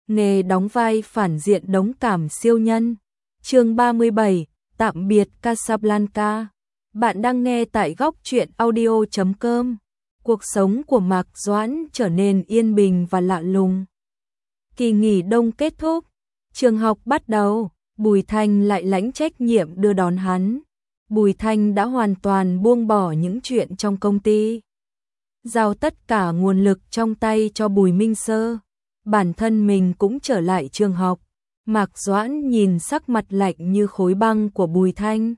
nghề đóng vai phản diện đống cảm siêu nhân. Chương 37, tạm biệt Casablanca. Bạn đang nghe tại góc truyện audio.com. Cuộc sống của Mạc Doãn trở nên yên bình và lạ lùng. Kỳ nghỉ đông kết thúc, trường học bắt đầu, Bùi Thanh lại lãnh trách nhiệm đưa đón hắn. Bùi Thanh đã hoàn toàn buông bỏ những chuyện trong công ty, giao tất cả nguồn lực trong tay cho Bùi Minh Sơ. Bản thân mình cũng trở lại trường học. Mạc Doãn nhìn sắc mặt lạnh như khối băng của Bùi Thanh,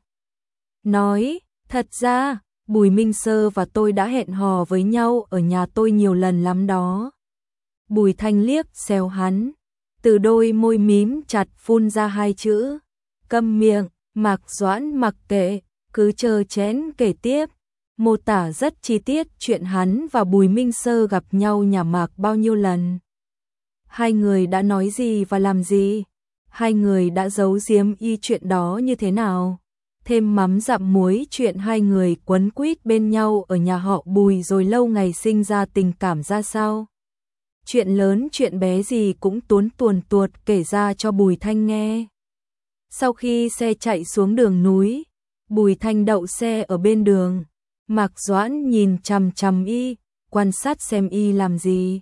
nói, thật ra, Bùi Minh Sơ và tôi đã hẹn hò với nhau ở nhà tôi nhiều lần lắm đó. Bùi Thanh liếc xéo hắn, từ đôi môi mím chặt phun ra hai chữ, câm miệng. Mạc Doãn mặc kệ, cứ chờ chén kể tiếp, mô tả rất chi tiết chuyện hắn và Bùi Minh Sơ gặp nhau nhà Mạc bao nhiêu lần. Hai người đã nói gì và làm gì? Hai người đã giấu giếm y chuyện đó như thế nào? Thêm mắm dặm muối chuyện hai người quấn quýt bên nhau ở nhà họ Bùi rồi lâu ngày sinh ra tình cảm ra sao? Chuyện lớn chuyện bé gì cũng tuồn tuột kể ra cho Bùi Thanh nghe. Sau khi xe chạy xuống đường núi, Bùi Thanh đậu xe ở bên đường. Mạc Doãn nhìn chằm chằm y, quan sát xem y làm gì.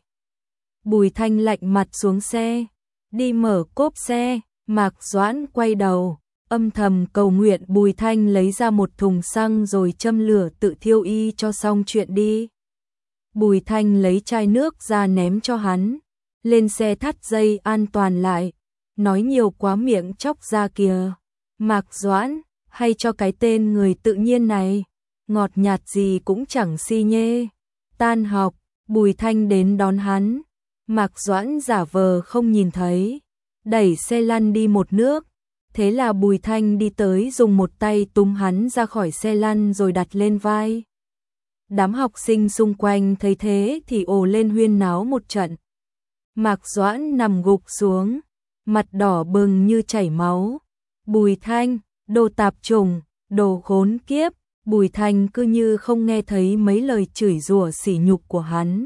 Bùi Thanh lạnh mặt xuống xe, đi mở cốp xe. Mạc Doãn quay đầu, âm thầm cầu nguyện Bùi Thanh lấy ra một thùng xăng rồi châm lửa tự thiêu y cho xong chuyện đi. Bùi Thanh lấy chai nước ra ném cho hắn, lên xe thắt dây an toàn lại, nói nhiều quá miệng chóc ra kìa. Mạc Doãn, hay cho cái tên người tự nhiên này, ngọt nhạt gì cũng chẳng si nhê. Tan học, Bùi Thanh đến đón hắn. Mạc Doãn giả vờ không nhìn thấy, đẩy xe lăn đi một nước. Thế là Bùi Thanh đi tới dùng một tay túm hắn ra khỏi xe lăn rồi đặt lên vai. Đám học sinh xung quanh thấy thế thì ồ lên huyên náo một trận. Mạc Doãn nằm gục xuống, mặt đỏ bừng như chảy máu. Bùi Thanh, đồ tạp chủng, đồ khốn kiếp. Bùi Thanh cứ như không nghe thấy mấy lời chửi rủa sỉ nhục của hắn,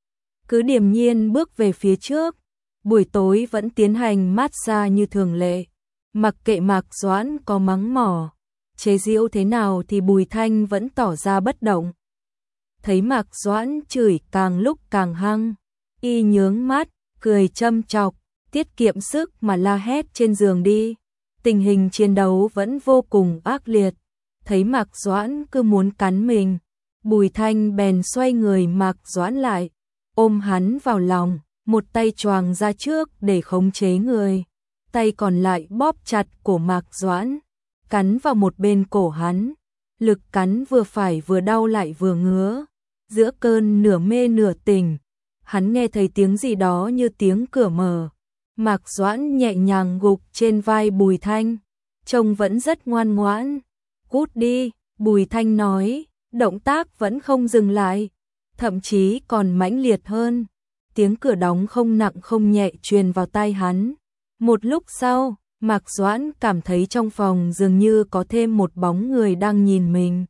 cứ điềm nhiên bước về phía trước. Buổi tối vẫn tiến hành massage như thường lệ, mặc kệ Mạc Doãn có mắng mỏ, chế giễu thế nào thì Bùi Thanh vẫn tỏ ra bất động. Thấy Mạc Doãn chửi càng lúc càng hăng, y nhướng mắt, cười châm chọc, tiết kiệm sức mà la hét trên giường đi. Tình hình chiến đấu vẫn vô cùng ác liệt. Thấy Mạc Doãn cứ muốn cắn mình, Bùi Thanh bèn xoay người Mạc Doãn lại, ôm hắn vào lòng, một tay choàng ra trước để khống chế người, tay còn lại bóp chặt cổ Mạc Doãn, cắn vào một bên cổ hắn. Lực cắn vừa phải vừa đau lại vừa ngứa. Giữa cơn nửa mê nửa tỉnh, hắn nghe thấy tiếng gì đó như tiếng cửa mở. Mạc Doãn nhẹ nhàng gục trên vai Bùi Thanh, trông vẫn rất ngoan ngoãn. Cút đi, Bùi Thanh nói, động tác vẫn không dừng lại, thậm chí còn mãnh liệt hơn. Tiếng cửa đóng không nặng không nhẹ truyền vào tai hắn. Một lúc sau, Mạc Doãn cảm thấy trong phòng dường như có thêm một bóng người đang nhìn mình.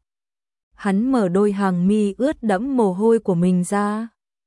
Hắn mở đôi hàng mi ướt đẫm mồ hôi của mình ra,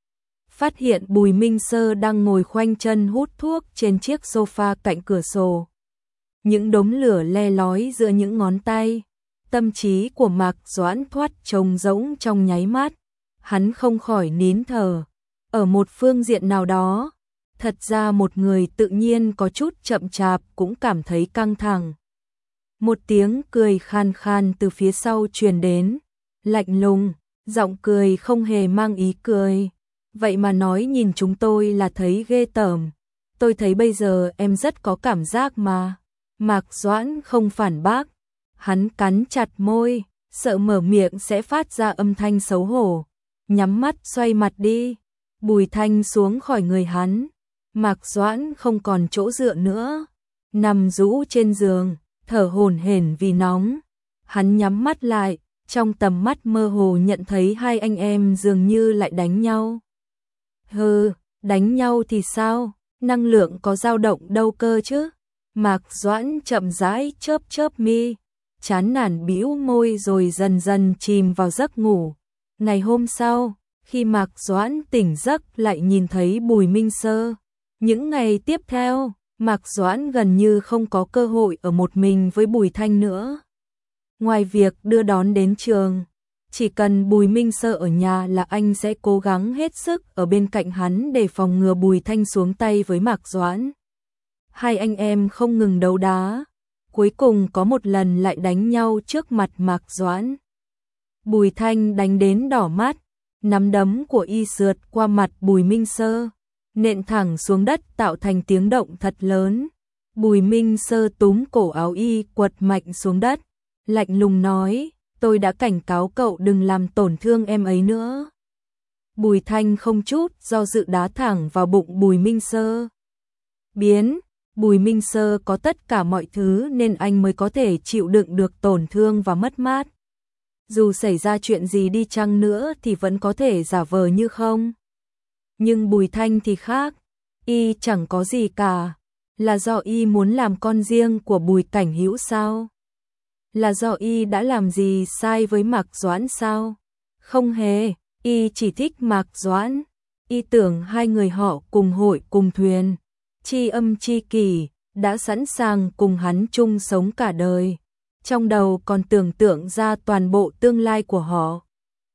phát hiện Bùi Minh Sơ đang ngồi khoanh chân hút thuốc trên chiếc sofa cạnh cửa sổ. Những đốm lửa le lói giữa những ngón tay. Tâm trí của Mạc Doãn thoát trống rỗng trong nháy mắt. Hắn không khỏi nín thở. Ở một phương diện nào đó, thật ra một người tự nhiên có chút chậm chạp cũng cảm thấy căng thẳng. Một tiếng cười khan khan từ phía sau truyền đến, lạnh lùng, giọng cười không hề mang ý cười. Vậy mà nói nhìn chúng tôi là thấy ghê tởm. Tôi thấy bây giờ em rất có cảm giác mà. Mạc Doãn không phản bác. Hắn cắn chặt môi, sợ mở miệng sẽ phát ra âm thanh xấu hổ. Nhắm mắt xoay mặt đi. Bùi Thanh xuống khỏi người hắn. Mạc Doãn không còn chỗ dựa nữa, nằm rũ trên giường, thở hổn hển vì nóng. Hắn nhắm mắt lại, trong tầm mắt mơ hồ nhận thấy hai anh em dường như lại đánh nhau. Hừ, đánh nhau thì sao, năng lượng có dao động đâu cơ chứ. Mạc Doãn chậm rãi chớp mi, chán nản bĩu môi rồi dần dần chìm vào giấc ngủ. Ngày hôm sau, khi Mạc Doãn tỉnh giấc lại nhìn thấy Bùi Minh Sơ, Những ngày tiếp theo, Mạc Doãn gần như không có cơ hội ở một mình với Bùi Thanh nữa. Ngoài việc đưa đón đến trường, chỉ cần Bùi Minh Sơ ở nhà là anh sẽ cố gắng hết sức ở bên cạnh hắn để phòng ngừa Bùi Thanh xuống tay với Mạc Doãn. Hai anh em không ngừng đấu đá, cuối cùng có một lần lại đánh nhau trước mặt Mạc Doãn. Bùi Thanh đánh đến đỏ mắt, nắm đấm của y sượt qua mặt Bùi Minh Sơ, nện thẳng xuống đất tạo thành tiếng động thật lớn. Bùi Minh Sơ túm cổ áo y quật mạnh xuống đất, lạnh lùng nói, tôi đã cảnh cáo cậu đừng làm tổn thương em ấy nữa. Bùi Thanh không chút do dự đá thẳng vào bụng Bùi Minh Sơ. Bùi Minh Sơ có tất cả mọi thứ nên anh mới có thể chịu đựng được tổn thương và mất mát. Dù xảy ra chuyện gì đi chăng nữa thì vẫn có thể giả vờ như không. Nhưng Bùi Thanh thì khác, y chẳng có gì cả. Là do y muốn làm con riêng của Bùi Cảnh Hữu sao? Là do y đã làm gì sai với Mạc Doãn sao? Không hề, y chỉ thích Mạc Doãn. Y tưởng hai người họ cùng hội cùng thuyền, tri âm tri kỷ, đã sẵn sàng cùng hắn chung sống cả đời. Trong đầu còn tưởng tượng ra toàn bộ tương lai của họ.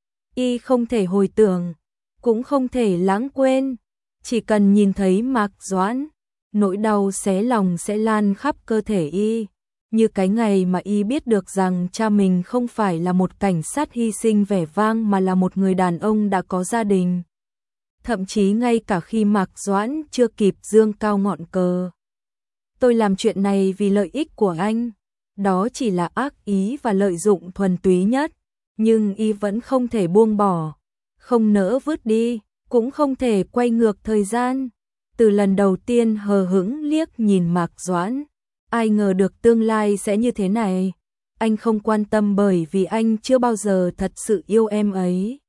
Y không thể hồi tưởng, cũng không thể lãng quên. Chỉ cần nhìn thấy Mạc Doãn, nỗi đau xé lòng sẽ lan khắp cơ thể y. Như cái ngày mà y biết được rằng cha mình không phải là một cảnh sát hy sinh vẻ vang mà là một người đàn ông đã có gia đình. Thậm chí ngay cả khi Mạc Doãn chưa kịp dương cao ngọn cờ. Tôi làm chuyện này vì lợi ích của anh. Đó chỉ là ác ý và lợi dụng thuần túy nhất. Nhưng y vẫn không thể buông bỏ, không nỡ vứt đi, cũng không thể quay ngược thời gian. Từ lần đầu tiên hờ hững liếc nhìn Mạc Doãn, ai ngờ được tương lai sẽ như thế này. Anh không quan tâm bởi vì anh chưa bao giờ thật sự yêu em ấy.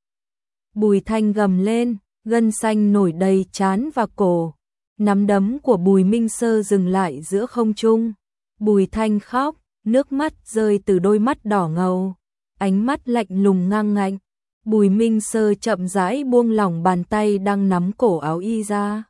Bùi Thanh gầm lên, gân xanh nổi đầy trán và cổ. Nắm đấm của Bùi Minh Sơ dừng lại giữa không trung. Bùi Thanh khóc, nước mắt rơi từ đôi mắt đỏ ngầu, ánh mắt lạnh lùng ngang ngạnh. Bùi Minh Sơ chậm rãi buông lỏng bàn tay đang nắm cổ áo y ra.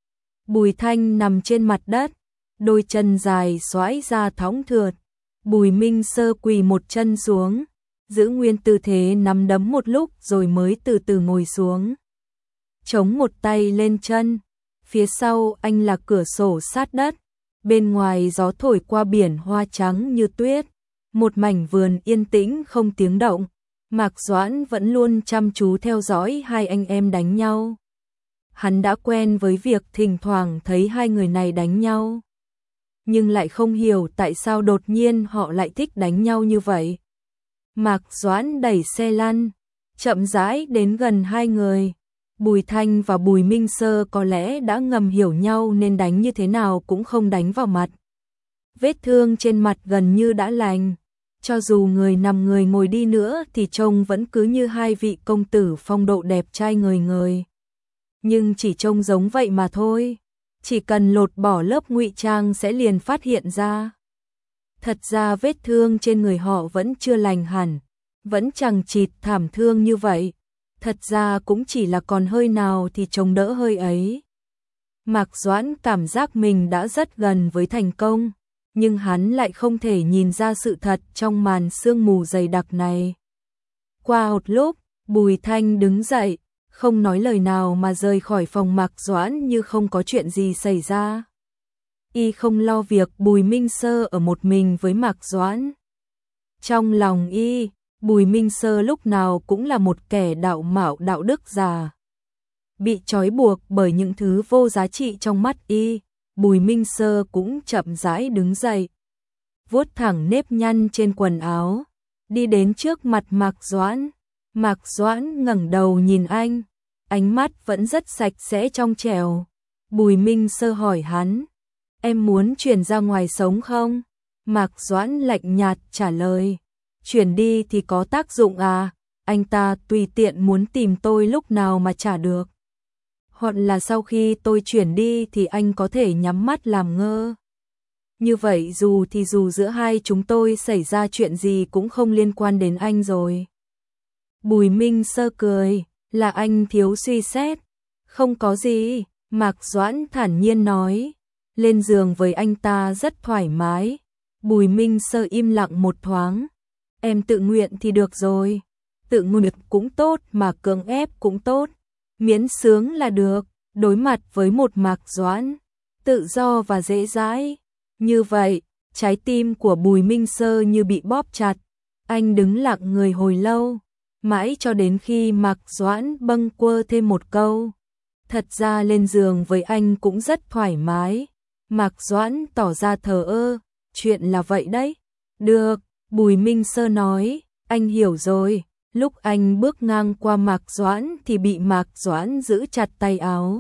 Bùi Thanh nằm trên mặt đất, đôi chân dài xoãi ra thõng thượt. Bùi Minh Sơ quỳ một chân xuống, giữ nguyên tư thế nắm đấm một lúc rồi mới từ từ ngồi xuống. Chống một tay lên chân, phía sau anh là cửa sổ sát đất. Bên ngoài gió thổi qua biển hoa trắng như tuyết, một mảnh vườn yên tĩnh không tiếng động. Mạc Doãn vẫn luôn chăm chú theo dõi hai anh em đánh nhau. Hắn đã quen với việc thỉnh thoảng thấy hai người này đánh nhau, nhưng lại không hiểu tại sao đột nhiên họ lại thích đánh nhau như vậy. Mạc Doãn đẩy xe lăn, chậm rãi đến gần hai người. Bùi Thanh và Bùi Minh Sơ có lẽ đã ngầm hiểu nhau nên đánh như thế nào cũng không đánh vào mặt. Vết thương trên mặt gần như đã lành. Cho dù người nằm người ngồi đi nữa thì trông vẫn cứ như hai vị công tử phong độ đẹp trai ngời ngời. Nhưng chỉ trông giống vậy mà thôi. Chỉ cần lột bỏ lớp ngụy trang sẽ liền phát hiện ra. Thật ra vết thương trên người họ vẫn chưa lành hẳn, vẫn chằng chịt thảm thương như vậy. Thật ra cũng chỉ là còn hơi nào thì chống đỡ hơi ấy. Mạc Doãn cảm giác mình đã rất gần với thành công, nhưng hắn lại không thể nhìn ra sự thật trong màn sương mù dày đặc này. Qua một lúc, Bùi Thanh đứng dậy, không nói lời nào mà rời khỏi phòng Mạc Doãn như không có chuyện gì xảy ra. Y không lo việc Bùi Minh Sơ ở một mình với Mạc Doãn. Trong lòng y, Bùi Minh Sơ lúc nào cũng là một kẻ đạo mạo đạo đức già. Bị trói buộc bởi những thứ vô giá trị trong mắt y, Bùi Minh Sơ cũng chậm rãi đứng dậy, vuốt thẳng nếp nhăn trên quần áo, đi đến trước mặt Mạc Doãn. Mạc Doãn ngẩng đầu nhìn anh, ánh mắt vẫn rất sạch sẽ trong trẻo. Bùi Minh Sơ hỏi hắn, em muốn chuyển ra ngoài sống không? Mạc Doãn lạnh nhạt trả lời, chuyển đi thì có tác dụng à? Anh ta tùy tiện muốn tìm tôi lúc nào mà trả được. Hoặc là sau khi tôi chuyển đi thì anh có thể nhắm mắt làm ngơ. Như vậy dù giữa hai chúng tôi xảy ra chuyện gì cũng không liên quan đến anh rồi. Bùi Minh Sơ cười, là anh thiếu suy xét. Không có gì, Mạc Doãn thản nhiên nói, lên giường với anh ta rất thoải mái. Bùi Minh Sơ im lặng một thoáng. Em tự nguyện thì được rồi. Tự nguyện cũng tốt mà cưỡng ép cũng tốt. Miễn sướng là được. Đối mặt với một Mạc Doãn tự do và dễ dãi như vậy, trái tim của Bùi Minh Sơ như bị bóp chặt. Anh đứng lặng người hồi lâu, mãi cho đến khi Mạc Doãn bâng quơ thêm một câu. Thật ra lên giường với anh cũng rất thoải mái. Mạc Doãn tỏ ra thờ ơ, chuyện là vậy đấy. Được, Bùi Minh Sơ nói, anh hiểu rồi. Lúc anh bước ngang qua Mạc Doãn thì bị Mạc Doãn giữ chặt tay áo.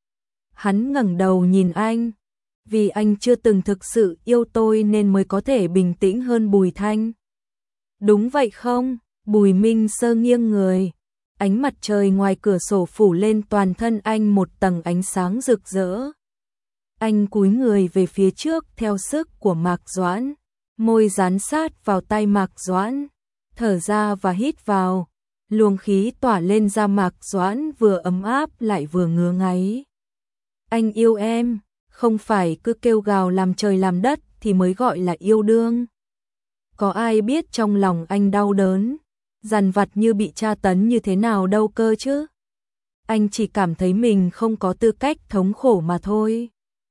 Hắn ngẩng đầu nhìn anh. Vì anh chưa từng thực sự yêu tôi nên mới có thể bình tĩnh hơn Bùi Thanh. Đúng vậy không? Bùi Minh Sơ nghiêng người. Ánh mặt trời ngoài cửa sổ phủ lên toàn thân anh một tầng ánh sáng rực rỡ. Anh cúi người về phía trước theo sức của Mạc Doãn. Môi dán sát vào tay Mạc Doãn. Thở ra và hít vào. Luồng khí tỏa lên da Mạc Doãn vừa ấm áp lại vừa ngứa ngáy. Anh yêu em, không phải cứ kêu gào làm trời làm đất thì mới gọi là yêu đương. Có ai biết trong lòng anh đau đớn, dằn vặt như bị tra tấn như thế nào đâu cơ chứ. Anh chỉ cảm thấy mình không có tư cách thống khổ mà thôi.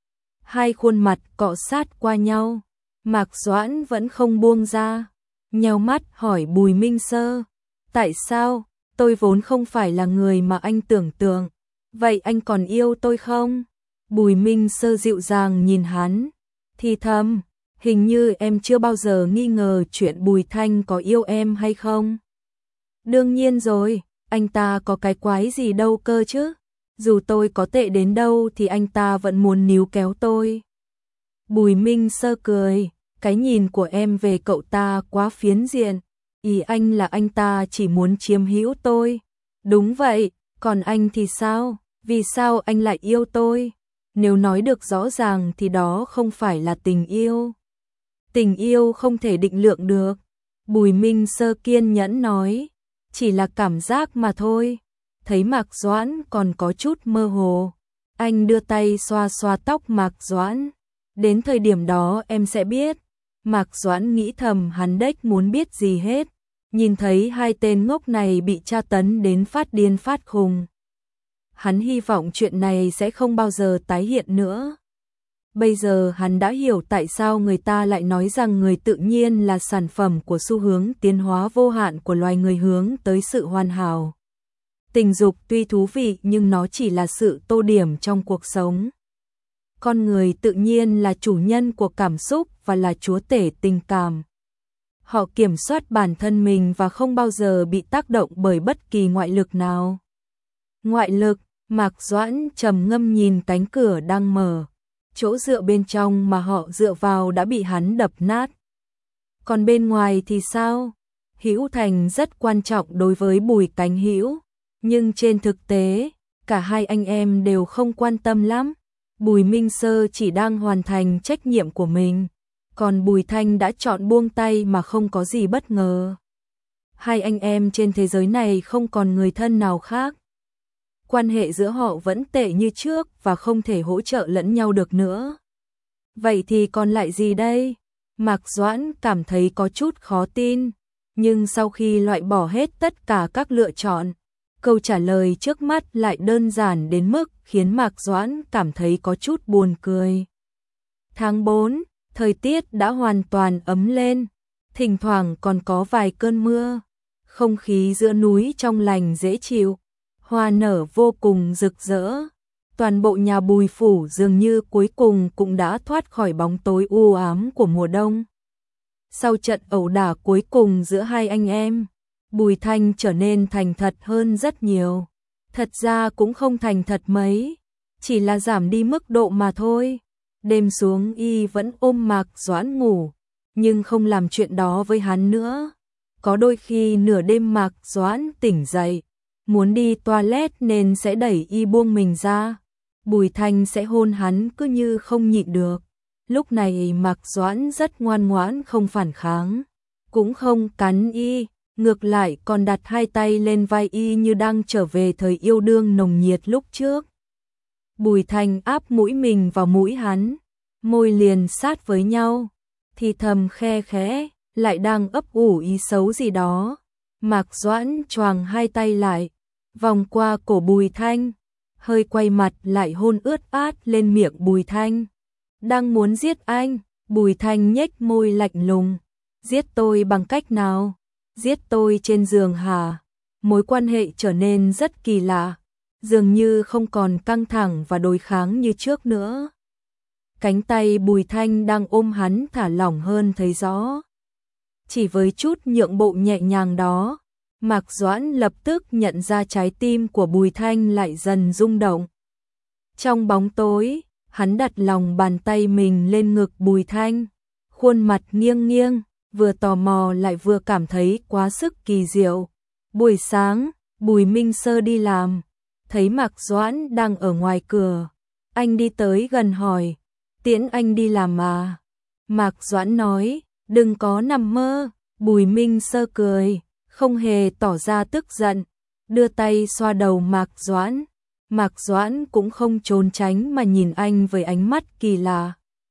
Hai khuôn mặt cọ sát qua nhau, Mạc Doãn vẫn không buông ra, nheo mắt hỏi Bùi Minh Sơ, tại sao? Tôi vốn không phải là người mà anh tưởng tượng. Vậy anh còn yêu tôi không? Bùi Minh Sơ dịu dàng nhìn hắn, thì thầm, hình như em chưa bao giờ nghi ngờ chuyện Bùi Thanh có yêu em hay không? Đương nhiên rồi, anh ta có cái quái gì đâu cơ chứ? Dù tôi có tệ đến đâu thì anh ta vẫn muốn níu kéo tôi. Bùi Minh Sơ cười, cái nhìn của em về cậu ta quá phiến diện. Ý anh là anh ta chỉ muốn chiếm hữu tôi. Đúng vậy, còn anh thì sao? Vì sao anh lại yêu tôi? Nếu nói được rõ ràng thì đó không phải là tình yêu. Tình yêu không thể định lượng được. Bùi Minh Sơ kiên nhẫn nói, chỉ là cảm giác mà thôi. Thấy Mạc Doãn còn có chút mơ hồ, anh đưa tay xoa xoa tóc Mạc Doãn. Đến thời điểm đó em sẽ biết. Mạc Doãn nghĩ thầm hắn đếch muốn biết gì hết. Nhìn thấy hai tên ngốc này bị tra tấn đến phát điên phát khùng. Hắn hy vọng chuyện này sẽ không bao giờ tái hiện nữa. Bây giờ hắn đã hiểu tại sao người ta lại nói rằng người tự nhiên là sản phẩm của xu hướng tiến hóa vô hạn của loài người hướng tới sự hoàn hảo. Tình dục tuy thú vị nhưng nó chỉ là sự tô điểm trong cuộc sống. Con người tự nhiên là chủ nhân của cảm xúc và là chúa tể tình cảm. Họ kiểm soát bản thân mình và không bao giờ bị tác động bởi bất kỳ ngoại lực nào. Ngoại lực, Mạc Doãn trầm ngâm nhìn cánh cửa đang mở. Chỗ dựa bên trong mà họ dựa vào đã bị hắn đập nát. Còn bên ngoài thì sao? Hữu Thành rất quan trọng đối với Bùi Cánh Hữu, nhưng trên thực tế, cả hai anh em đều không quan tâm lắm. Bùi Minh Sơ chỉ đang hoàn thành trách nhiệm của mình, còn Bùi Thanh đã chọn buông tay mà không có gì bất ngờ. Hai anh em trên thế giới này không còn người thân nào khác. Quan hệ giữa họ vẫn tệ như trước và không thể hỗ trợ lẫn nhau được nữa. Vậy thì còn lại gì đây? Mạc Doãn cảm thấy có chút khó tin, nhưng sau khi loại bỏ hết tất cả các lựa chọn, câu trả lời trước mắt lại đơn giản đến mức khiến Mạc Doãn cảm thấy có chút buồn cười. Tháng 4, thời tiết đã hoàn toàn ấm lên, thỉnh thoảng còn có vài cơn mưa, không khí giữa núi trong lành dễ chịu. Hoa nở vô cùng rực rỡ. Toàn bộ nhà Bùi phủ dường như cuối cùng cũng đã thoát khỏi bóng tối u ám của mùa đông. Sau trận ẩu đả cuối cùng giữa hai anh em, Bùi Thanh trở nên thành thật hơn rất nhiều. Thật ra cũng không thành thật mấy, chỉ là giảm đi mức độ mà thôi. Đêm xuống y vẫn ôm Mạc Doãn ngủ, nhưng không làm chuyện đó với hắn nữa. Có đôi khi nửa đêm Mạc Doãn tỉnh dậy, muốn đi toilet nên sẽ đẩy y buông mình ra. Bùi Thanh sẽ hôn hắn cứ như không nhịn được. Lúc này Mạc Doãn rất ngoan ngoãn không phản kháng, cũng không cắn y, ngược lại còn đặt hai tay lên vai y như đang trở về thời yêu đương nồng nhiệt lúc trước. Bùi Thanh áp mũi mình vào mũi hắn, môi liền sát với nhau, thì thầm khe khẽ, lại đang ấp ủ ý xấu gì đó. Mạc Doãn choàng hai tay lại, vòng qua cổ Bùi Thanh, hơi quay mặt lại hôn ướt át lên miệng Bùi Thanh. Đang muốn giết anh, Bùi Thanh nhếch môi lạnh lùng. Giết tôi bằng cách nào? Giết tôi trên giường hả? Mối quan hệ trở nên rất kỳ lạ, dường như không còn căng thẳng và đối kháng như trước nữa. Cánh tay Bùi Thanh đang ôm hắn thả lỏng hơn thấy rõ. Chỉ với chút nhượng bộ nhẹ nhàng đó, Mạc Doãn lập tức nhận ra trái tim của Bùi Thanh lại dần rung động. Trong bóng tối, hắn đặt lòng bàn tay mình lên ngực Bùi Thanh, khuôn mặt nghiêng nghiêng, vừa tò mò lại vừa cảm thấy quá sức kỳ diệu. Buổi sáng, Bùi Minh Sơ đi làm, thấy Mạc Doãn đang ở ngoài cửa. Anh đi tới gần hỏi, tiễn anh đi làm mà. Mạc Doãn nói, đừng có nằm mơ. Bùi Minh Sơ cười, không hề tỏ ra tức giận, đưa tay xoa đầu Mạc Doãn. Mạc Doãn cũng không trốn tránh mà nhìn anh với ánh mắt kỳ lạ.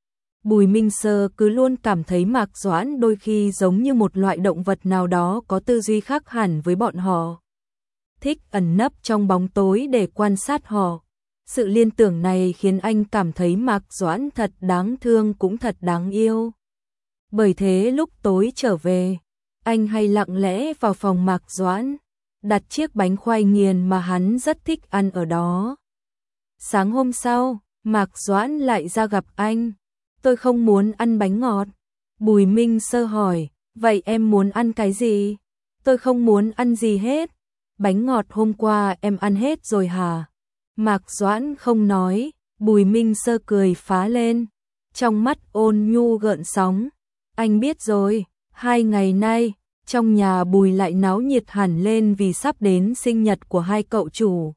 Bùi Minh Sơ cứ luôn cảm thấy Mạc Doãn đôi khi giống như một loại động vật nào đó có tư duy khác hẳn với bọn họ. Thích ẩn nấp trong bóng tối để quan sát họ. Sự liên tưởng này khiến anh cảm thấy Mạc Doãn thật đáng thương cũng thật đáng yêu. Bởi thế lúc tối trở về, anh hay lặng lẽ vào phòng Mạc Doãn, đặt chiếc bánh khoai nghiền mà hắn rất thích ăn ở đó. Sáng hôm sau, Mạc Doãn lại ra gặp anh. Tôi không muốn ăn bánh ngọt. Bùi Minh Sơ hỏi, vậy em muốn ăn cái gì? Tôi không muốn ăn gì hết. Bánh ngọt hôm qua em ăn hết rồi hả? Mạc Doãn không nói, Bùi Minh Sơ cười phá lên, trong mắt ôn nhu gợn sóng. Anh biết rồi, 2 ngày nay, trong nhà Bùi lại náo nhiệt hẳn lên vì sắp đến sinh nhật của hai cậu chủ.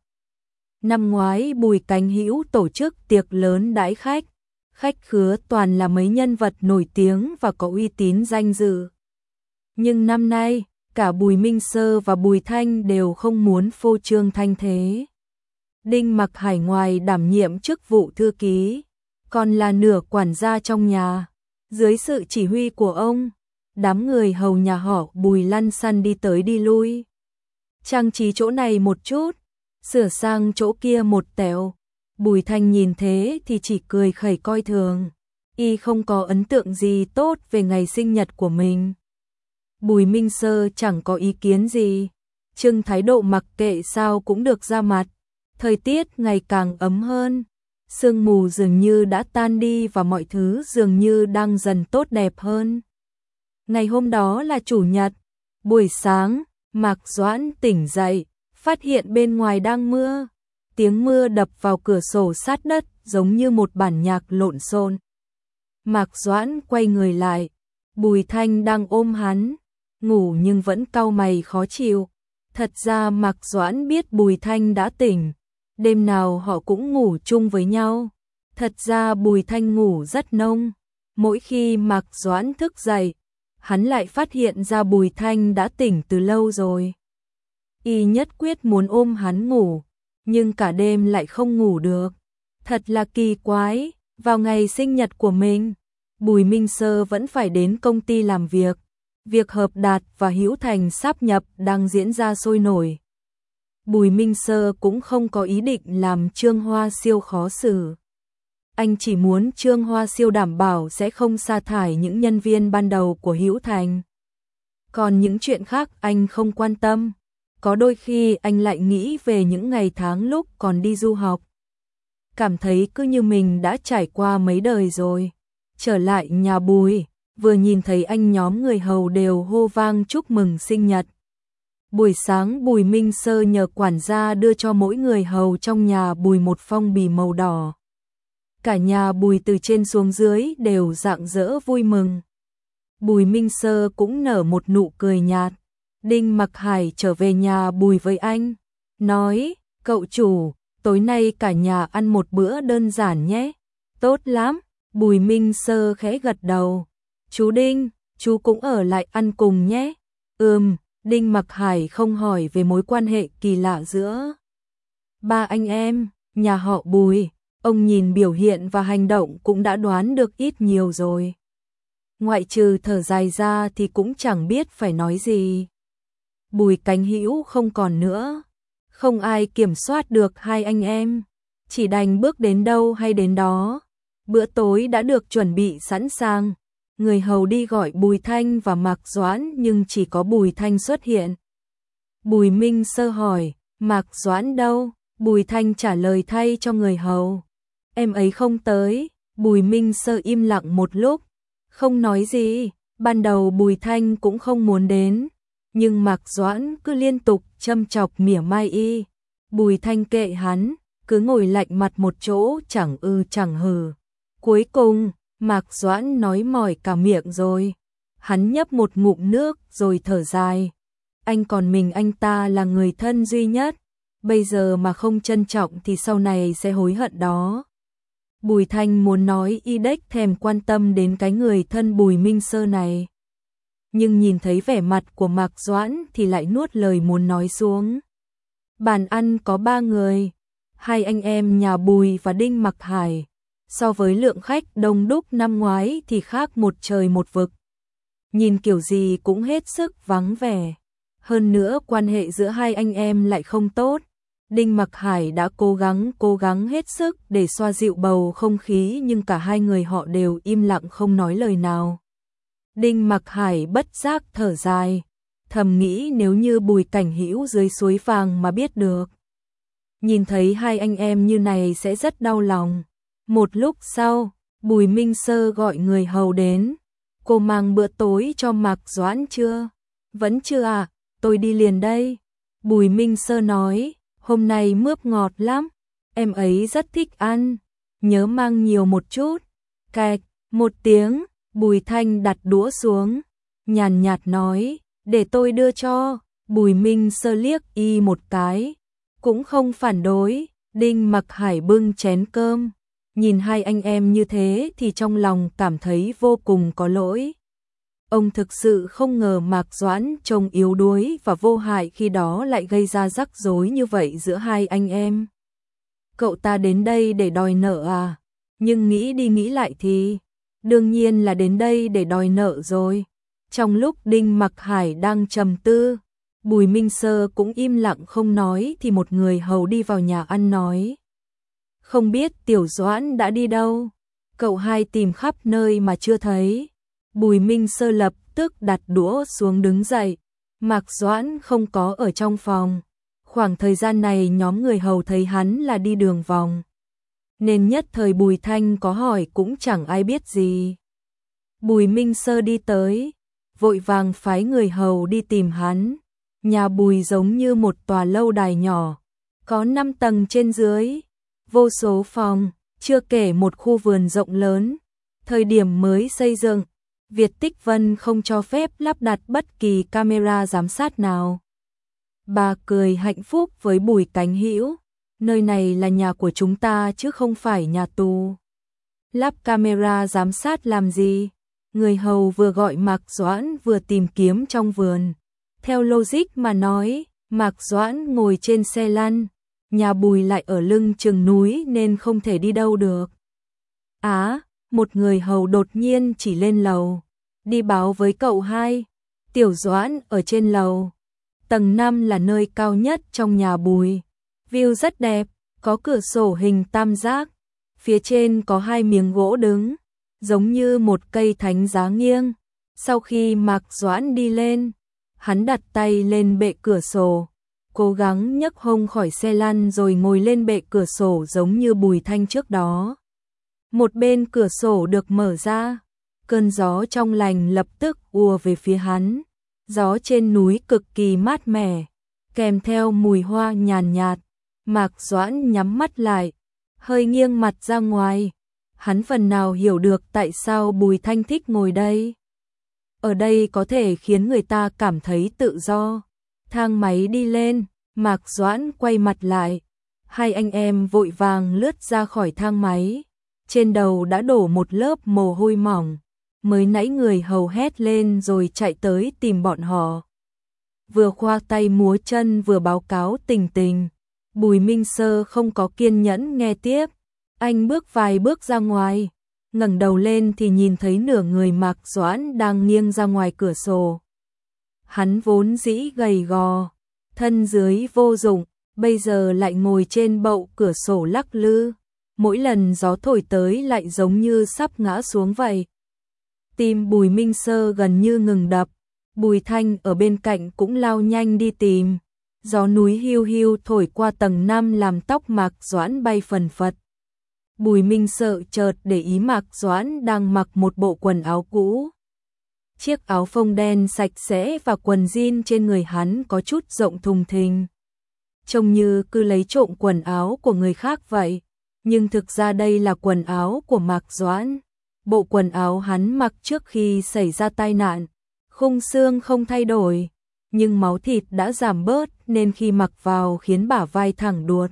Năm ngoái Bùi Cánh Hữu tổ chức tiệc lớn đãi khách. Khách khứa toàn là mấy nhân vật nổi tiếng và có uy tín danh dự. Nhưng năm nay, cả Bùi Minh Sơ và Bùi Thanh đều không muốn phô trương thanh thế. Đinh Mặc Hải ngoài đảm nhiệm chức vụ thư ký, còn là nửa quản gia trong nhà. Dưới sự chỉ huy của ông, đám người hầu nhà họ Bùi lăn xăn đi tới đi lui. Trang trí chỗ này một chút, sửa sang chỗ kia một tẹo. Bùi Thanh nhìn thế thì chỉ cười khẩy coi thường. Y không có ấn tượng gì tốt về ngày sinh nhật của mình. Bùi Minh Sơ chẳng có ý kiến gì, trưng thái độ mặc kệ sao cũng được ra mặt. Thời tiết ngày càng ấm hơn, sương mù dường như đã tan đi và mọi thứ dường như đang dần tốt đẹp hơn. Ngày hôm đó là chủ nhật, buổi sáng, Mạc Doãn tỉnh dậy, phát hiện bên ngoài đang mưa. Tiếng mưa đập vào cửa sổ sát đất giống như một bản nhạc lộn xộn. Mạc Doãn quay người lại, Bùi Thanh đang ôm hắn, ngủ nhưng vẫn cau mày khó chịu. Thật ra Mạc Doãn biết Bùi Thanh đã tỉnh, đêm nào họ cũng ngủ chung với nhau. Thật ra Bùi Thanh ngủ rất nông, mỗi khi Mạc Doãn thức dậy, hắn lại phát hiện ra Bùi Thanh đã tỉnh từ lâu rồi. Y nhất quyết muốn ôm hắn ngủ, nhưng cả đêm lại không ngủ được. Thật là kỳ quái, vào ngày sinh nhật của mình, Bùi Minh Sơ vẫn phải đến công ty làm việc. Việc Hợp Đạt và Hữu Thành sáp nhập đang diễn ra sôi nổi. Bùi Minh Sơ cũng không có ý định làm Trương Hoa Siêu khó xử. Anh chỉ muốn Trương Hoa Siêu đảm bảo sẽ không sa thải những nhân viên ban đầu của Hữu Thành. Còn những chuyện khác anh không quan tâm. Có đôi khi anh lại nghĩ về những ngày tháng lúc còn đi du học. Cảm thấy cứ như mình đã trải qua mấy đời rồi. Trở lại nhà Bùi, vừa nhìn thấy anh nhóm người hầu đều hô vang chúc mừng sinh nhật. Buổi sáng Bùi Minh Sơ nhờ quản gia đưa cho mỗi người hầu trong nhà Bùi một phong bì màu đỏ. Cả nhà Bùi từ trên xuống dưới đều rạng rỡ vui mừng. Bùi Minh Sơ cũng nở một nụ cười nhạt. Đinh Mặc Hải trở về nhà Bùi với anh, nói, cậu chủ, tối nay cả nhà ăn một bữa đơn giản nhé. Tốt lắm, Bùi Minh Sơ khẽ gật đầu. Chú Đinh, chú cũng ở lại ăn cùng nhé. Đinh Mặc Hải không hỏi về mối quan hệ kỳ lạ giữa ba anh em, nhà họ Bùi. Ông nhìn biểu hiện và hành động cũng đã đoán được ít nhiều rồi. Ngoại trừ thở dài ra thì cũng chẳng biết phải nói gì. Bùi Cảnh Hữu không còn nữa. Không ai kiểm soát được hai anh em. Chỉ đành bước đến đâu hay đến đó. Bữa tối đã được chuẩn bị sẵn sàng. Người hầu đi gọi Bùi Thanh và Mạc Doãn nhưng chỉ có Bùi Thanh xuất hiện. Bùi Minh Sơ hỏi, Mạc Doãn đâu? Bùi Thanh trả lời thay cho người hầu. Em ấy không tới. Bùi Minh Sơ im lặng một lúc, không nói gì. Ban đầu Bùi Thanh cũng không muốn đến, nhưng Mạc Doãn cứ liên tục châm chọc mỉa mai y. Bùi Thanh kệ hắn, cứ ngồi lạnh mặt một chỗ chẳng ư chẳng hừ. Cuối cùng, Mạc Doãn nói mỏi cả miệng rồi. Hắn nhấp một ngụm nước rồi thở dài. Anh còn mình anh ta là người thân duy nhất. Bây giờ mà không trân trọng thì sau này sẽ hối hận đó. Bùi Thanh muốn nói y đếch thèm quan tâm đến cái người thân Bùi Minh Sơ này. Nhưng nhìn thấy vẻ mặt của Mạc Doãn thì lại nuốt lời muốn nói xuống. Bàn ăn có 3 người, 2 anh em nhà Bùi và Đinh Mặc Hải. So với lượng khách đông đúc năm ngoái thì khác một trời một vực. Nhìn kiểu gì cũng hết sức vắng vẻ. Hơn nữa quan hệ giữa hai anh em lại không tốt. Đinh Mặc Hải đã cố gắng hết sức để xoa dịu bầu không khí nhưng cả hai người họ đều im lặng không nói lời nào. Đinh Mặc Hải bất giác thở dài, thầm nghĩ nếu như Bùi Cảnh Hữu dưới suối vàng mà biết được. Nhìn thấy hai anh em như này sẽ rất đau lòng. Một lúc sau, Bùi Minh Sơ gọi người hầu đến. Cô mang bữa tối cho Mạc Doãn chưa? Vẫn chưa à, tôi đi liền đây. Bùi Minh Sơ nói, hôm nay mướp ngọt lắm, em ấy rất thích ăn, nhớ mang nhiều một chút. Cạch, một tiếng, Bùi Thanh đặt đũa xuống, nhàn nhạt nói, để tôi đưa cho. Bùi Minh Sơ liếc y một cái, cũng không phản đối. Đinh Mặc Hải bưng chén cơm, nhìn hai anh em như thế thì trong lòng cảm thấy vô cùng có lỗi. Ông thực sự không ngờ Mạc Doãn trông yếu đuối và vô hại khi đó lại gây ra rắc rối như vậy giữa hai anh em. Cậu ta đến đây để đòi nợ à? Nhưng nghĩ đi nghĩ lại thì đương nhiên là đến đây để đòi nợ rồi. Trong lúc Đinh Mặc Hải đang trầm tư, Bùi Minh Sơ cũng im lặng không nói thì một người hầu đi vào nhà ăn nói. Không biết Tiểu Doãn đã đi đâu? Cậu hai tìm khắp nơi mà chưa thấy. Bùi Minh Sơ lập tức đặt đũa xuống đứng dậy. Mạc Doãn không có ở trong phòng. Khoảng thời gian này nhóm người hầu thấy hắn là đi đường vòng, nên nhất thời Bùi Thanh có hỏi cũng chẳng ai biết gì. Bùi Minh Sơ đi tới, vội vàng phái người hầu đi tìm hắn. Nhà Bùi giống như một tòa lâu đài nhỏ, có 5 tầng trên dưới, vô số phòng, chưa kể một khu vườn rộng lớn. Thời điểm mới xây dựng, Việt Tích Vân không cho phép lắp đặt bất kỳ camera giám sát nào. Bà cười hạnh phúc với Bùi Cảnh Hữu, nơi này là nhà của chúng ta chứ không phải nhà tù. Lắp camera giám sát làm gì? Người hầu vừa gọi Mạc Doãn vừa tìm kiếm trong vườn. Theo logic mà nói, Mạc Doãn ngồi trên xe lăn, nhà Bùi lại ở lưng chừng núi nên không thể đi đâu được. Một người hầu đột nhiên chỉ lên lầu, đi báo với cậu hai, Tiểu Doãn ở trên lầu. Tầng 5 là nơi cao nhất trong nhà Bùi. View rất đẹp, có cửa sổ hình tam giác. Phía trên có 2 miếng gỗ đứng, giống như một cây thánh giá nghiêng. Sau khi Mạc Doãn đi lên, hắn đặt tay lên bệ cửa sổ, cố gắng nhấc hông khỏi xe lăn rồi ngồi lên bệ cửa sổ giống như Bùi Thanh trước đó. Một bên cửa sổ được mở ra, cơn gió trong lành lập tức ùa về phía hắn. Gió trên núi cực kỳ mát mẻ, kèm theo mùi hoa nhàn nhạt. Mạc Doãn nhắm mắt lại, hơi nghiêng mặt ra ngoài. Hắn phần nào hiểu được tại sao Bùi Thanh thích ngồi đây. Ở đây có thể khiến người ta cảm thấy tự do. Thang máy đi lên, Mạc Doãn quay mặt lại. Hai anh em vội vàng lướt ra khỏi thang máy. Trên đầu đã đổ một lớp mồ hôi mỏng. Mới nãy người hầu hét lên rồi chạy tới tìm bọn họ. Vừa khoa tay múa chân vừa báo cáo tình tình. Bùi Minh Sơ không có kiên nhẫn nghe tiếp, Anh bước vài bước ra ngoài, ngẩng đầu lên thì nhìn thấy nửa người Mạc Doãn đang nghiêng ra ngoài cửa sổ. Hắn vốn dĩ gầy gò, thân dưới vô dụng, bây giờ lại ngồi trên bậu cửa sổ lắc lư, mỗi lần gió thổi tới lại giống như sắp ngã xuống vậy. Tim Bùi Minh Sơ gần như ngừng đập, Bùi Thanh ở bên cạnh cũng lao nhanh đi tìm. Gió núi hiu hiu thổi qua tầng 5 làm tóc Mạc Doãn bay phần phật. Bùi Minh Sơ chợt để ý Mạc Doãn đang mặc một bộ quần áo cũ. Chiếc áo phông đen sạch sẽ và quần jean trên người hắn có chút rộng thùng thình. Trông như cứ lấy trộm quần áo của người khác vậy, nhưng thực ra đây là quần áo của Mạc Doãn. Bộ quần áo hắn mặc trước khi xảy ra tai nạn, khung xương không thay đổi, nhưng máu thịt đã giảm bớt nên khi mặc vào khiến bả vai thẳng đuột.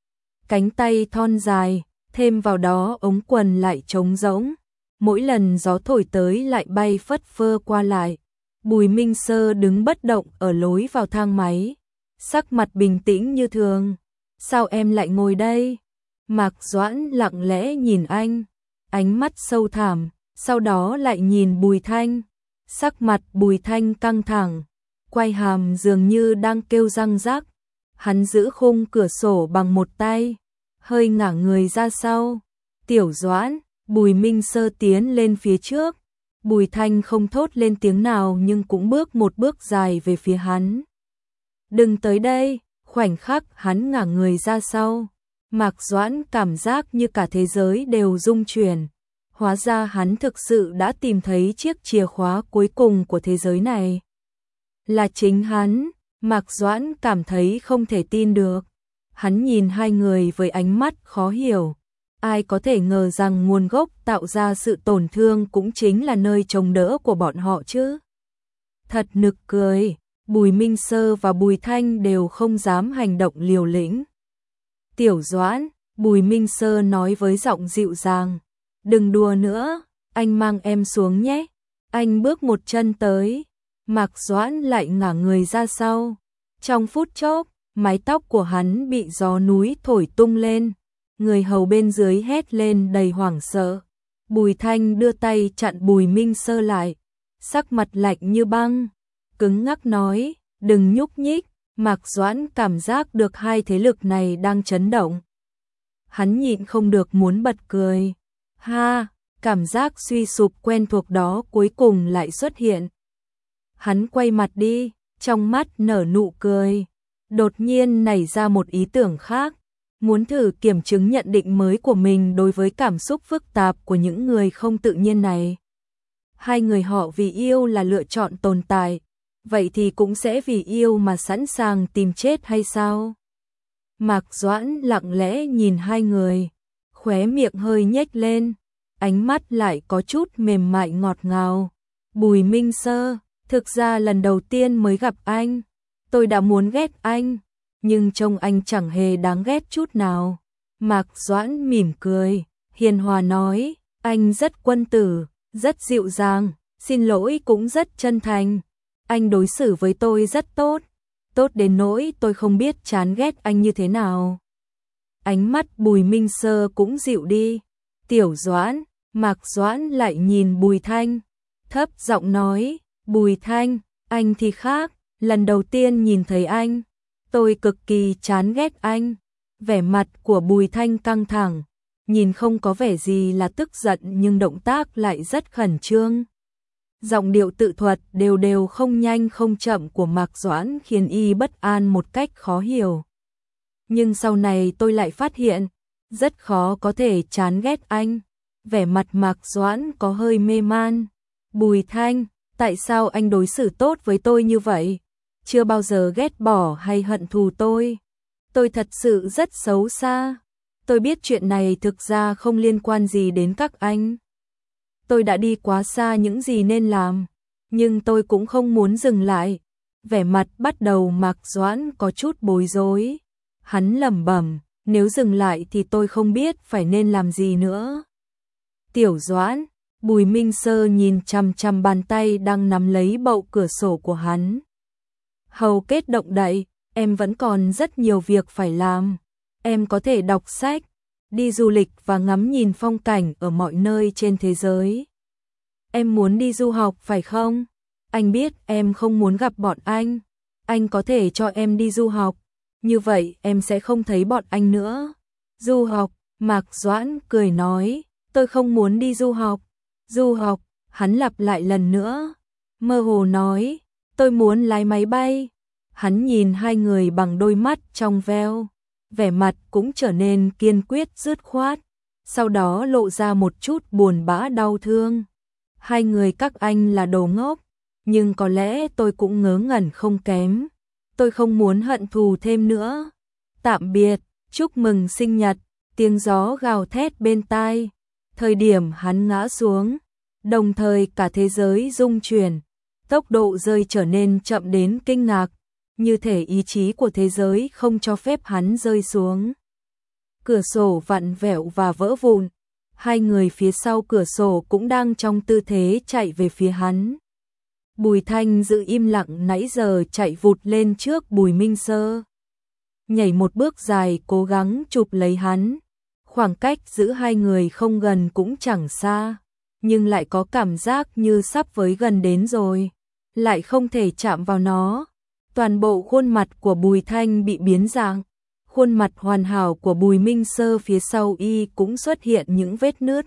Cánh tay thon dài, thêm vào đó ống quần lại trống rỗng, mỗi lần gió thổi tới lại bay phất phơ qua lại. Bùi Minh Sơ đứng bất động ở lối vào thang máy, sắc mặt bình tĩnh như thường. Sao em lại ngồi đây? Mạc Doãn lặng lẽ nhìn anh, ánh mắt sâu thẳm, sau đó lại nhìn Bùi Thanh. Sắc mặt Bùi Thanh căng thẳng, quay hàm dường như đang kêu răng rắc. Hắn giữ khung cửa sổ bằng một tay, hơi ngả người ra sau. Tiểu Doãn, Bùi Minh Sơ tiến lên phía trước. Bùi Thanh không thốt lên tiếng nào nhưng cũng bước một bước dài về phía hắn. Đừng tới đây, khoảnh khắc hắn ngả người ra sau. Mạc Doãn cảm giác như cả thế giới đều rung chuyển. Hóa ra hắn thực sự đã tìm thấy chiếc chìa khóa cuối cùng của thế giới này. Là chính hắn. Mạc Doãn cảm thấy không thể tin được. Hắn nhìn hai người với ánh mắt khó hiểu. Ai có thể ngờ rằng nguồn gốc tạo ra sự tổn thương cũng chính là nơi chống đỡ của bọn họ chứ. Thật nực cười, Bùi Minh Sơ và Bùi Thanh đều không dám hành động liều lĩnh. Tiểu Doãn, Bùi Minh Sơ nói với giọng dịu dàng. Đừng đùa nữa, anh mang em xuống nhé. Anh bước một chân tới, Mạc Doãn lại ngả người ra sau. Trong phút chốc, mái tóc của hắn bị gió núi thổi tung lên. Người hầu bên dưới hét lên đầy hoảng sợ. Bùi Thanh đưa tay chặn Bùi Minh Sơ lại, sắc mặt lạnh như băng, cứng ngắc nói, đừng nhúc nhích. Mạc Doãn cảm giác được hai thế lực này đang chấn động. Hắn nhịn không được muốn bật cười. Ha, cảm giác suy sụp quen thuộc đó cuối cùng lại xuất hiện. Hắn quay mặt đi, trong mắt nở nụ cười. Đột nhiên nảy ra một ý tưởng khác, muốn thử kiểm chứng nhận định mới của mình đối với cảm xúc phức tạp của những người không tự nhiên này. Hai người họ vì yêu là lựa chọn tồn tại, vậy thì cũng sẽ vì yêu mà sẵn sàng tìm chết hay sao? Mạc Doãn lặng lẽ nhìn hai người, khóe miệng hơi nhếch lên, ánh mắt lại có chút mềm mại ngọt ngào. Bùi Minh Sơ, thực ra lần đầu tiên mới gặp anh, tôi đã muốn ghét anh, nhưng trông anh chẳng hề đáng ghét chút nào. Mạc Doãn mỉm cười, hiền hòa nói, anh rất quân tử, rất dịu dàng, xin lỗi cũng rất chân thành. Anh đối xử với tôi rất tốt, tốt đến nỗi tôi không biết chán ghét anh như thế nào. Ánh mắt Bùi Minh Sơ cũng dịu đi. Tiểu Doãn, Mạc Doãn lại nhìn Bùi Thanh, thấp giọng nói, Bùi Thanh, anh thì khác, lần đầu tiên nhìn thấy anh, tôi cực kỳ chán ghét anh. Vẻ mặt của Bùi Thanh căng thẳng, nhìn không có vẻ gì là tức giận nhưng động tác lại rất khẩn trương. Giọng điệu tự thuật đều đều không nhanh không chậm của Mạc Doãn khiến y bất an một cách khó hiểu. Nhưng sau này tôi lại phát hiện, rất khó có thể chán ghét anh. Vẻ mặt Mạc Doãn có hơi mê man. Bùi Thanh, tại sao anh đối xử tốt với tôi như vậy? Chưa bao giờ ghét bỏ hay hận thù tôi. Tôi thật sự rất xấu xa. Tôi biết chuyện này thực ra không liên quan gì đến các anh. Tôi đã đi quá xa những gì nên làm, nhưng tôi cũng không muốn dừng lại. Vẻ mặt bắt đầu Mạc Doãn có chút bối rối. Hắn lẩm bẩm, nếu dừng lại thì tôi không biết phải nên làm gì nữa. Tiểu Doãn, Bùi Minh Sơ nhìn chằm chằm bàn tay đang nắm lấy bậu cửa sổ của hắn. Hầu kết động đậy, em vẫn còn rất nhiều việc phải làm. Em có thể đọc sách, đi du lịch và ngắm nhìn phong cảnh ở mọi nơi trên thế giới. Em muốn đi du học phải không? Anh biết em không muốn gặp bọn anh có thể cho em đi du học, như vậy em sẽ không thấy bọn anh nữa. Du học, Mạc Doãn cười nói, tôi không muốn đi du học. Du học, hắn lặp lại lần nữa, mơ hồ nói, tôi muốn lái máy bay. Hắn nhìn hai người bằng đôi mắt trong veo, vẻ mặt cũng trở nên kiên quyết dứt khoát, sau đó lộ ra một chút buồn bã đau thương. Hai người các anh là đồ ngốc, nhưng có lẽ tôi cũng ngớ ngẩn không kém. Tôi không muốn hận thù thêm nữa. Tạm biệt, chúc mừng sinh nhật, tiếng gió gào thét bên tai. Thời điểm hắn ngã xuống, đồng thời cả thế giới rung chuyển, tốc độ rơi trở nên chậm đến kinh ngạc, như thể ý chí của thế giới không cho phép hắn rơi xuống. Cửa sổ vặn vẹo và vỡ vụn, hai người phía sau cửa sổ cũng đang trong tư thế chạy về phía hắn. Bùi Thanh giữ im lặng nãy giờ chạy vụt lên trước Bùi Minh Sơ. Nhảy một bước dài cố gắng chụp lấy hắn. Khoảng cách giữa hai người không gần cũng chẳng xa, nhưng lại có cảm giác như sắp với gần đến rồi, lại không thể chạm vào nó. Toàn bộ khuôn mặt của Bùi Thanh bị biến dạng, khuôn mặt hoàn hảo của Bùi Minh Sơ phía sau y cũng xuất hiện những vết nứt.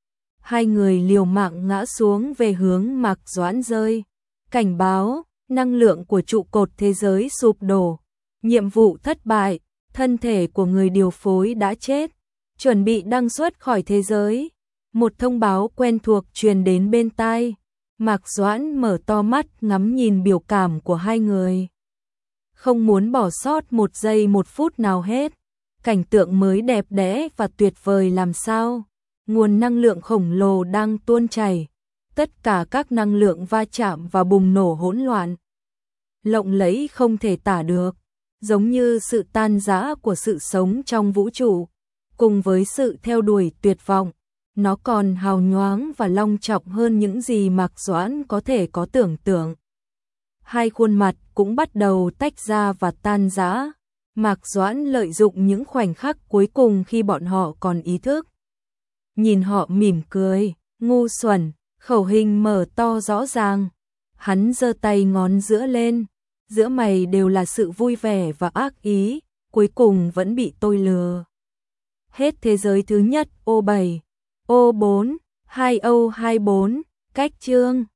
Hai người liều mạng ngã xuống về hướng Mạc Doãn rơi. Cảnh báo, năng lượng của trụ cột thế giới sụp đổ. Nhiệm vụ thất bại, thân thể của người điều phối đã chết. Chuẩn bị đăng xuất khỏi thế giới. Một thông báo quen thuộc truyền đến bên tai. Mạc Doãn mở to mắt ngắm nhìn biểu cảm của hai người. Không muốn bỏ sót một giây một phút nào hết. Cảnh tượng mới đẹp đẽ và tuyệt vời làm sao. Nguồn năng lượng khổng lồ đang tuôn chảy. Tất cả các năng lượng va chạm và bùng nổ hỗn loạn. Lộng lẫy không thể tả được. Giống như sự tan rã của sự sống trong vũ trụ. Cùng với sự theo đuổi tuyệt vọng. Nó còn hào nhoáng và long trọng hơn những gì Mạc Doãn có thể có tưởng tượng. Hai khuôn mặt cũng bắt đầu tách ra và tan rã. Mạc Doãn lợi dụng những khoảnh khắc cuối cùng khi bọn họ còn ý thức. Nhìn họ mỉm cười, ngu xuẩn, khẩu hình mở to rõ ràng. Hắn giơ tay ngón giữa lên, giữa mày đều là sự vui vẻ và ác ý, cuối cùng vẫn bị tôi lừa. Hết thế giới thứ nhất, ô 7, ô 4, 2 Âu 24, cách chương.